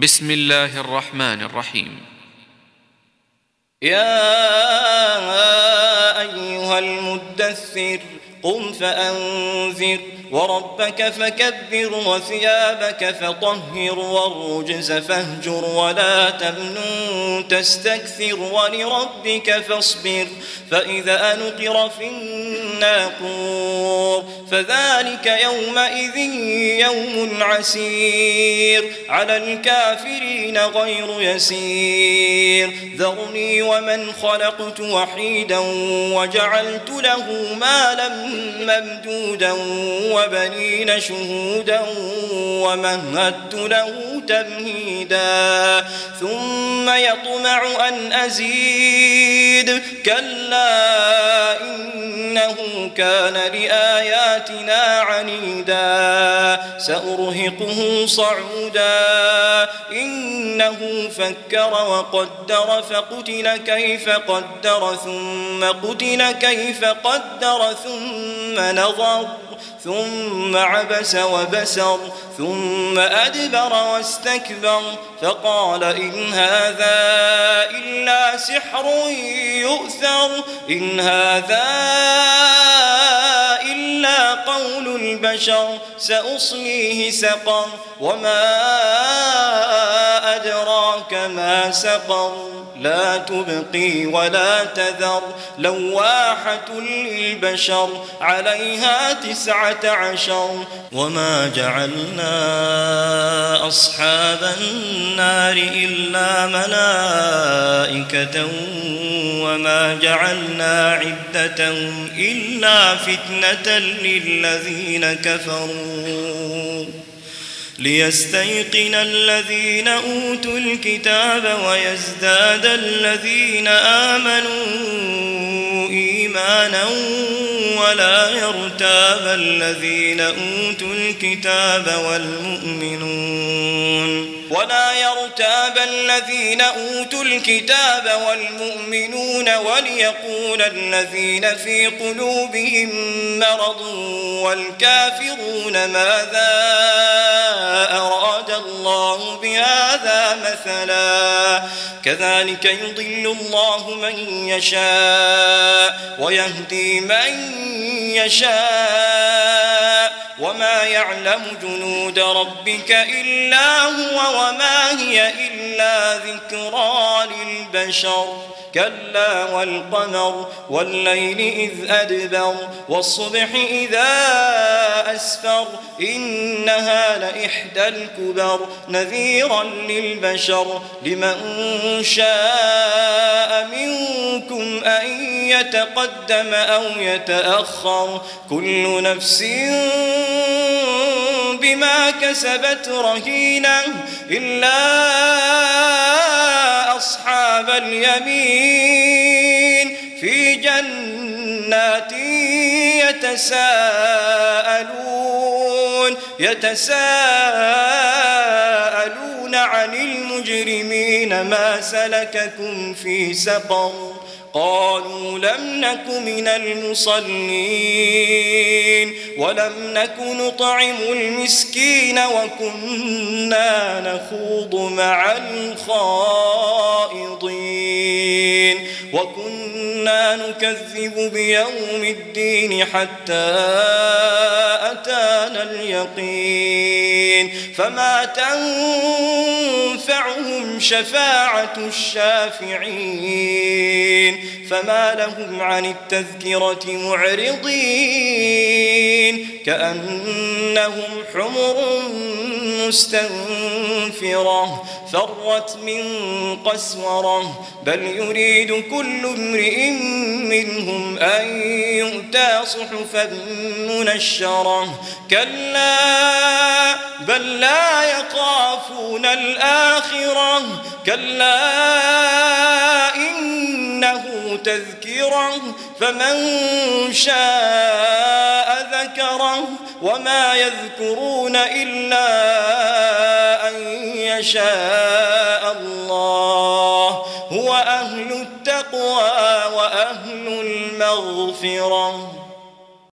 بسم الله الرحمن الرحيم. يا أيها المدثر قم فأنذر وربك فكبر وثيابك فطهر والرجز فاهجر ولا تمنن تستكثر ولربك فاصبر فإذا نقر في الناقور فذلك يومئذ يوم عسير على الكافرين غير يسير ذرني ومن خلقت وحيدا وجعلت له مالا ممدودا وبنين شهودا ومهدت له تمهيدا ثم يطمع أن أزيد كلا إنه كان لآياتنا عنيدا سأرهقه صعودا إنه فكر وقدر فقتل كيف قدر ثم قتل كيف قدر ثم نظر ثم عبس وبسر ثم أدبر واستكبر فقال إن هذا إلا سحر يؤثر إن هذا إلا قول البشر سأصليه سقر وما أدراك ما سقر لا تبقي ولا تذر لواحة للبشر عليها 19 وما جعلنا أصحاب النار إلا ملائكة وما جعلنا عدتهم إلا فتنة للذين كفروا ليستيقن الذين أوتوا الكتاب ويزداد الذين آمنوا إيمانا ولا يرتاب الذين أوتوا الكتاب والمؤمنون وليقول الذين في قلوبهم مرض والكافرون ماذا أراد الله بهذا مثلا كذلك يضل الله من يشاء ويهدي من يشاء وما يعلم جنود ربك إلا هو وما هي إلا ذكرى للبشر كلا والقمر والليل إذ أدبر والصبح إذا أسفر إنها لإحدى الكبر نذيرا للبشر لمن شاء منكم أن يتقدم أو يتأخر كل نفس بما كسبت رهينة إلا أصحاب اليمين في جنات يتساءلون عن المجرمين ما سلككم في سقر قالوا لم نك من المصلين ولم نك نطعم المسكين وكنا نخوض مع الخائضين وكنا نكذب بيوم الدين حتى أتانا اليقين فما تنفعهم شفاعة الشافعين فما لهم عن التذكرة معرضين كأنهم حمر مستنفرة فرت من قسورة بل يريد كل امرئ منهم أن يؤتى صحفا منشرة كلا بل لا يخافون الآخرة كلا إنه تذكرة فمن شاء ذكره وما يذكرون إلا أن يشاء الله هو أهل التقوى وأهل المغفرة.